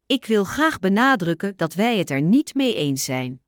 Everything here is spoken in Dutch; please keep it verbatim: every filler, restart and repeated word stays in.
Ik wil graag benadrukken dat wij het er niet mee eens zijn.